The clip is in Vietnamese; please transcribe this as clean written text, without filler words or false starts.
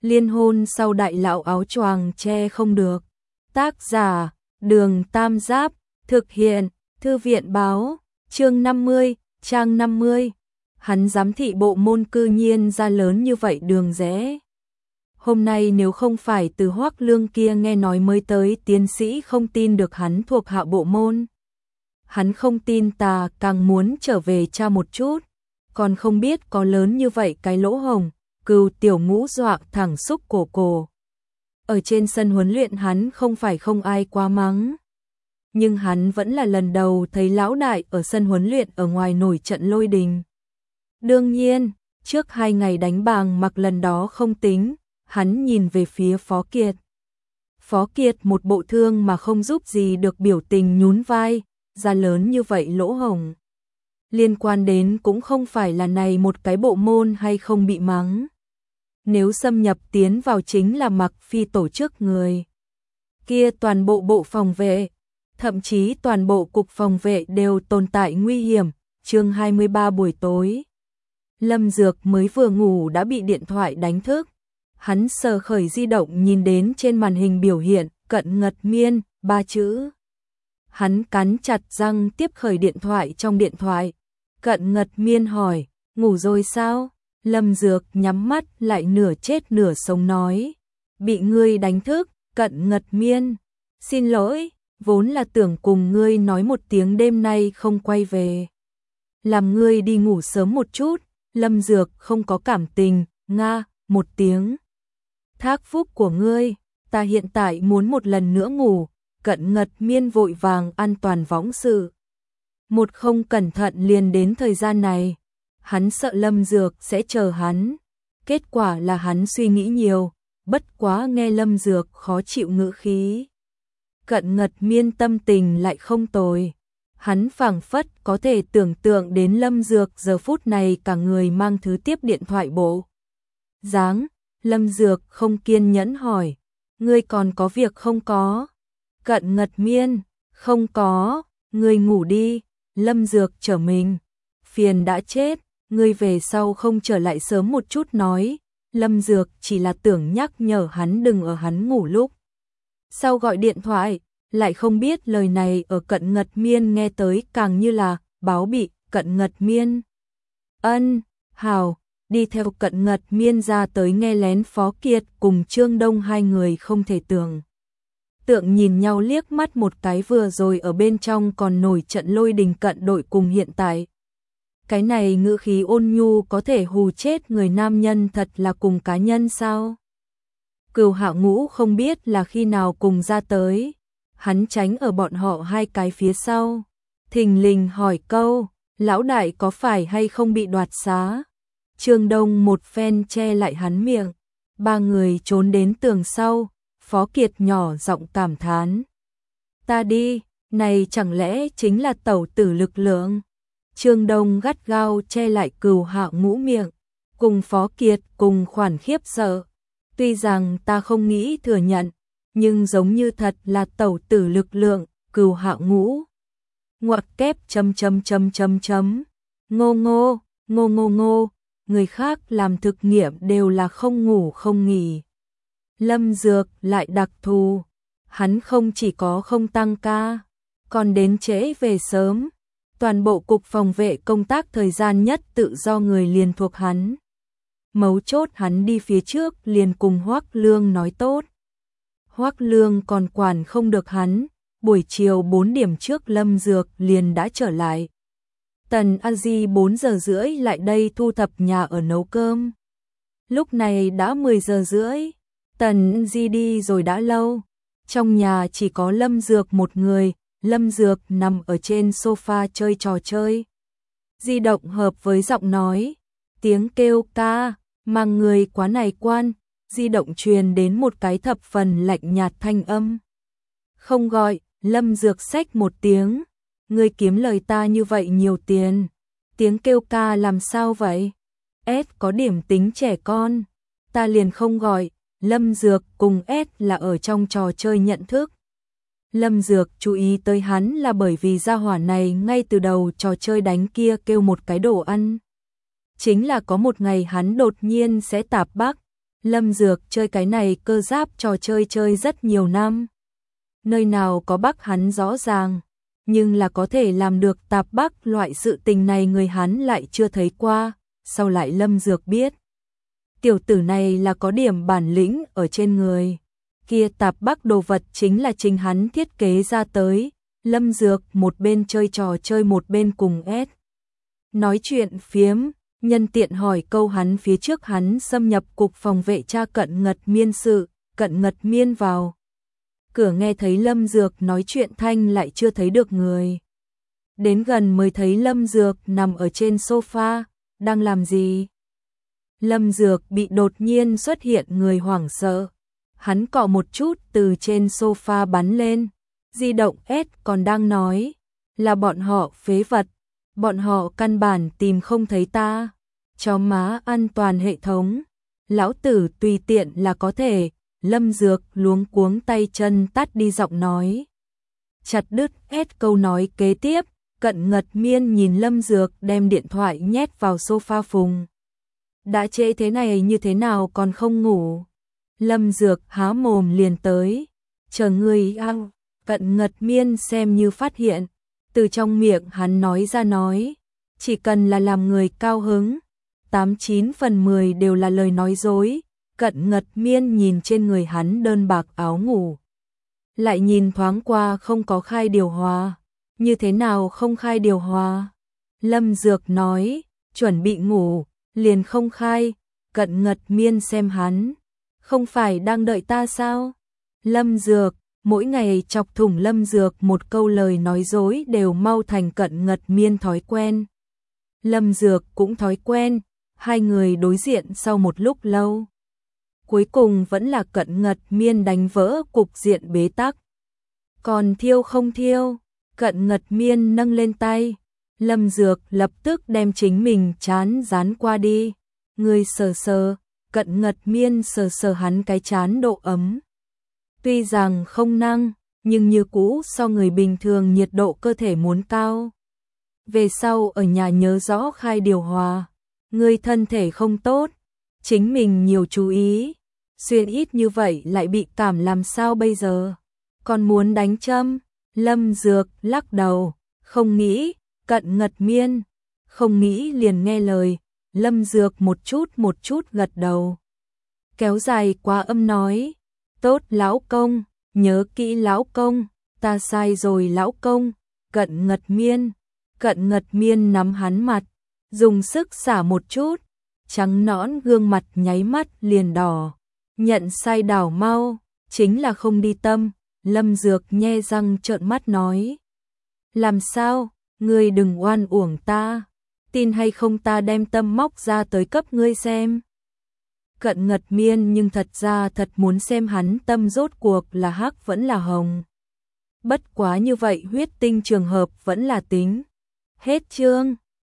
Liên hôn sau đại lão áo choàng che không được. Tác giả, Đường Tam Giáp, thực hiện, Thư viện báo, chương 50, trang 50. Hắn giám thị bộ môn cư nhiên ra lớn như vậy đường rẽ. Hôm nay nếu không phải từ Hoắc Lương kia nghe nói mới tới tiến sĩ không tin được hắn thuộc hạ bộ môn. Hắn không tin ta càng muốn trở về tra một chút, còn không biết có lớn như vậy cái lỗ hổng. Cừu Tiểu Ngũ dọa thẳng xúc cổ. Ở trên sân huấn luyện hắn không phải không ai quá mắng. Nhưng hắn vẫn là lần đầu thấy lão đại ở sân huấn luyện ở ngoài nổi trận lôi đình. Đương nhiên, trước 2 ngày đánh bàng mặc lần đó không tính, hắn nhìn về phía Phó Kiệt. Phó Kiệt một bộ thương mà không giúp gì được biểu tình nhún vai, ra lớn như vậy lỗ hổng. Liên quan đến cũng không phải là này một cái bộ môn hay không bị mắng. Nếu xâm nhập tiến vào chính là Mặc Phi tổ chức người. Kia toàn bộ bộ phòng vệ, thậm chí toàn bộ cục phòng vệ đều tồn tại nguy hiểm. Chương 23 buổi tối. Lâm Dược mới vừa ngủ đã bị điện thoại đánh thức. Hắn sờ khởi di động nhìn đến trên màn hình biểu hiện Cận Ngật Miên 3 chữ. Hắn cắn chặt răng tiếp khởi điện thoại trong điện thoại. Cận Ngật Miên hỏi, ngủ rồi sao? Lâm Dược nhắm mắt lại nửa chết nửa sống nói. Bị ngươi đánh thức, Cận Ngật Miên. Xin lỗi, vốn là tưởng cùng ngươi nói một tiếng đêm nay không quay về. Làm ngươi đi ngủ sớm một chút. Lâm Dược không có cảm tình, nga, một tiếng. Thác phúc của ngươi, ta hiện tại muốn một lần nữa ngủ. Cận Ngật Miên vội vàng an toàn võng sự. Một không cẩn thận liền đến thời gian này. Hắn sợ Lâm Dược sẽ chờ hắn. Kết quả là hắn suy nghĩ nhiều, bất quá nghe Lâm Dược khó chịu ngữ khí. Cận Ngật Miên tâm tình lại không tồi. Hắn phảng phất có thể tưởng tượng đến Lâm Dược giờ phút này cả người mang thứ tiếp điện thoại bộ. Dáng, Lâm Dược không kiên nhẫn hỏi, ngươi còn có việc không có? Cận Ngật Miên, không có, ngươi ngủ đi. Lâm Dược trở mình, phiền đã chết, ngươi về sau không trở lại sớm một chút nói. Lâm Dược chỉ là tưởng nhắc nhở hắn đừng ở hắn ngủ lúc sau gọi điện thoại, lại không biết lời này ở Cận Ngật Miên nghe tới càng như là báo bị. Cận Ngật Miên, ân, hào, đi theo Cận Ngật Miên ra tới nghe lén Phó Kiệt cùng Trương Đông hai người không thể tưởng tượng nhìn nhau liếc mắt một cái, vừa rồi ở bên trong còn nổi trận lôi đình cận đội cùng hiện tại. Cái này ngữ khí ôn nhu có thể hù chết người nam nhân thật là cùng cá nhân sao? Cửu Hạo Ngũ không biết là khi nào cùng ra tới. Hắn tránh ở bọn họ hai cái phía sau. Thình lình hỏi câu, lão đại có phải hay không bị đoạt xá? Trương Đông một phen che lại hắn miệng. 3 người trốn đến tường sau. Phó Kiệt nhỏ giọng cảm thán. Ta đi, này chẳng lẽ chính là tẩu tử lực lượng? Trương Đông gắt gao che lại Cửu Hạo Ngũ miệng. Cùng Phó Kiệt cùng khoản khiếp sợ. Tuy rằng ta không nghĩ thừa nhận, nhưng giống như thật là tẩu tử lực lượng. Cửu Hạo Ngũ ngoặc kép ... Ngô ngô, người khác làm thực nghiệm đều là không ngủ không nghỉ. Lâm Dược lại đặc thù, hắn không chỉ có không tăng ca, còn đến trễ về sớm. Toàn bộ cục phòng vệ công tác thời gian nhất tự do người liền thuộc hắn. Mấu chốt hắn đi phía trước liền cùng Hoắc Lương nói tốt. Hoắc Lương còn quản không được hắn, buổi chiều 4 điểm trước Lâm Dược liền đã trở lại. Tần A Di 4 giờ rưỡi lại đây thu thập nhà ở nấu cơm. Lúc này đã 10 giờ rưỡi, Tần Di đi rồi đã lâu. Trong nhà chỉ có Lâm Dược một người. Lâm Dược nằm ở trên sofa chơi trò chơi. Di động hợp với giọng nói, tiếng kêu ca, mang người quá này quan. Di động truyền đến một cái thập phần lạnh nhạt thanh âm. Không gọi. Lâm Dược xách một tiếng. Ngươi kiếm lời ta như vậy nhiều tiền. Tiếng kêu ca làm sao vậy? S có điểm tính trẻ con. Ta liền không gọi. Lâm Dược cùng S là ở trong trò chơi nhận thức. Lâm Dược chú ý tới hắn là bởi vì gia hỏa này ngay từ đầu trò chơi đánh kia kêu một cái đồ ăn. Chính là có một ngày hắn đột nhiên sẽ tạp bắc. Lâm Dược chơi cái này cơ giáp trò chơi chơi rất nhiều năm. Nơi nào có Bắc hắn rõ ràng, nhưng là có thể làm được tạp Bắc loại sự tình này người hắn lại chưa thấy qua, sau lại Lâm Dược biết. Tiểu tử này là có điểm bản lĩnh ở trên người. Kia tạp Bắc đồ vật chính là chính hắn thiết kế ra tới. Lâm Dược một bên chơi trò chơi một bên cùng S. Nói chuyện phiếm, nhân tiện hỏi câu hắn phía trước hắn xâm nhập cục phòng vệ tra Cận Ngật Miên sự, Cận Ngật Miên vào. Cửa nghe thấy Lâm Dược nói chuyện thanh lại chưa thấy được người. Đến gần mới thấy Lâm Dược nằm ở trên sofa, đang làm gì? Lâm Dược bị đột nhiên xuất hiện người hoảng sợ. Hắn cọ một chút từ trên sofa bắn lên. Di động S còn đang nói là bọn họ phế vật. Bọn họ căn bản tìm không thấy ta. Chó má an toàn hệ thống. Lão tử tùy tiện là có thể. Lâm Dược luống cuống tay chân tắt đi giọng nói. Chặt đứt S câu nói kế tiếp. Cận Ngật Miên nhìn Lâm Dược đem điện thoại nhét vào sofa phùng. Đã trễ thế này như thế nào còn không ngủ? Lâm Dược há mồm liền tới. Chờ ngươi ăn. Cận Ngật Miên xem như phát hiện. Từ trong miệng hắn nói ra nói. Chỉ cần là làm người cao hứng. 89 phần 10 đều là lời nói dối. Cận Ngật Miên nhìn trên người hắn đơn bạc áo ngủ. Lại nhìn thoáng qua không có khai điều hòa. Như thế nào không khai điều hòa? Lâm Dược nói. Chuẩn bị ngủ. Liền không khai. Cận Ngật Miên xem hắn. Không phải đang đợi ta sao? Lâm Dược. Mỗi ngày chọc thủng Lâm Dược một câu lời nói dối đều mau thành Cận Ngật Miên thói quen. Lâm Dược cũng thói quen. Hai người đối diện sau một lúc lâu. Cuối cùng vẫn là Cận Ngật Miên đánh vỡ cục diện bế tắc. Còn thiêu không thiêu? Cận Ngật Miên nâng lên tay. Lâm Dược lập tức đem chính mình chán dán qua đi. Người sờ sờ. Cận Ngật Miên sờ sờ hắn cái chán độ ấm. Tuy rằng không năng, nhưng như cũ so người bình thường nhiệt độ cơ thể muốn cao. Về sau ở nhà nhớ rõ khai điều hòa. Người thân thể không tốt. Chính mình nhiều chú ý. Xuyên ít như vậy lại bị cảm làm sao bây giờ? Còn muốn đánh châm? Lâm Dược lắc đầu. Không nghĩ. Cận Ngật Miên. Không nghĩ liền nghe lời. Lâm Dược một chút gật đầu. Kéo dài qua âm nói. Tốt lão công. Nhớ kỹ lão công. Ta sai rồi lão công. Cận Ngật Miên. Cận Ngật Miên nắm hắn mặt. Dùng sức xả một chút. Trắng nõn gương mặt nháy mắt liền đỏ. Nhận sai đảo mau. Chính là không đi tâm. Lâm Dược nhe răng trợn mắt nói. Làm sao? Ngươi đừng oan uổng ta. Tin hay không ta đem tâm móc ra tới cấp ngươi xem. Cận Ngật Miên nhưng thật ra thật muốn xem hắn tâm rốt cuộc là hắc vẫn là hồng. Bất quá như vậy huyết tinh trường hợp vẫn là tính. Hết chương.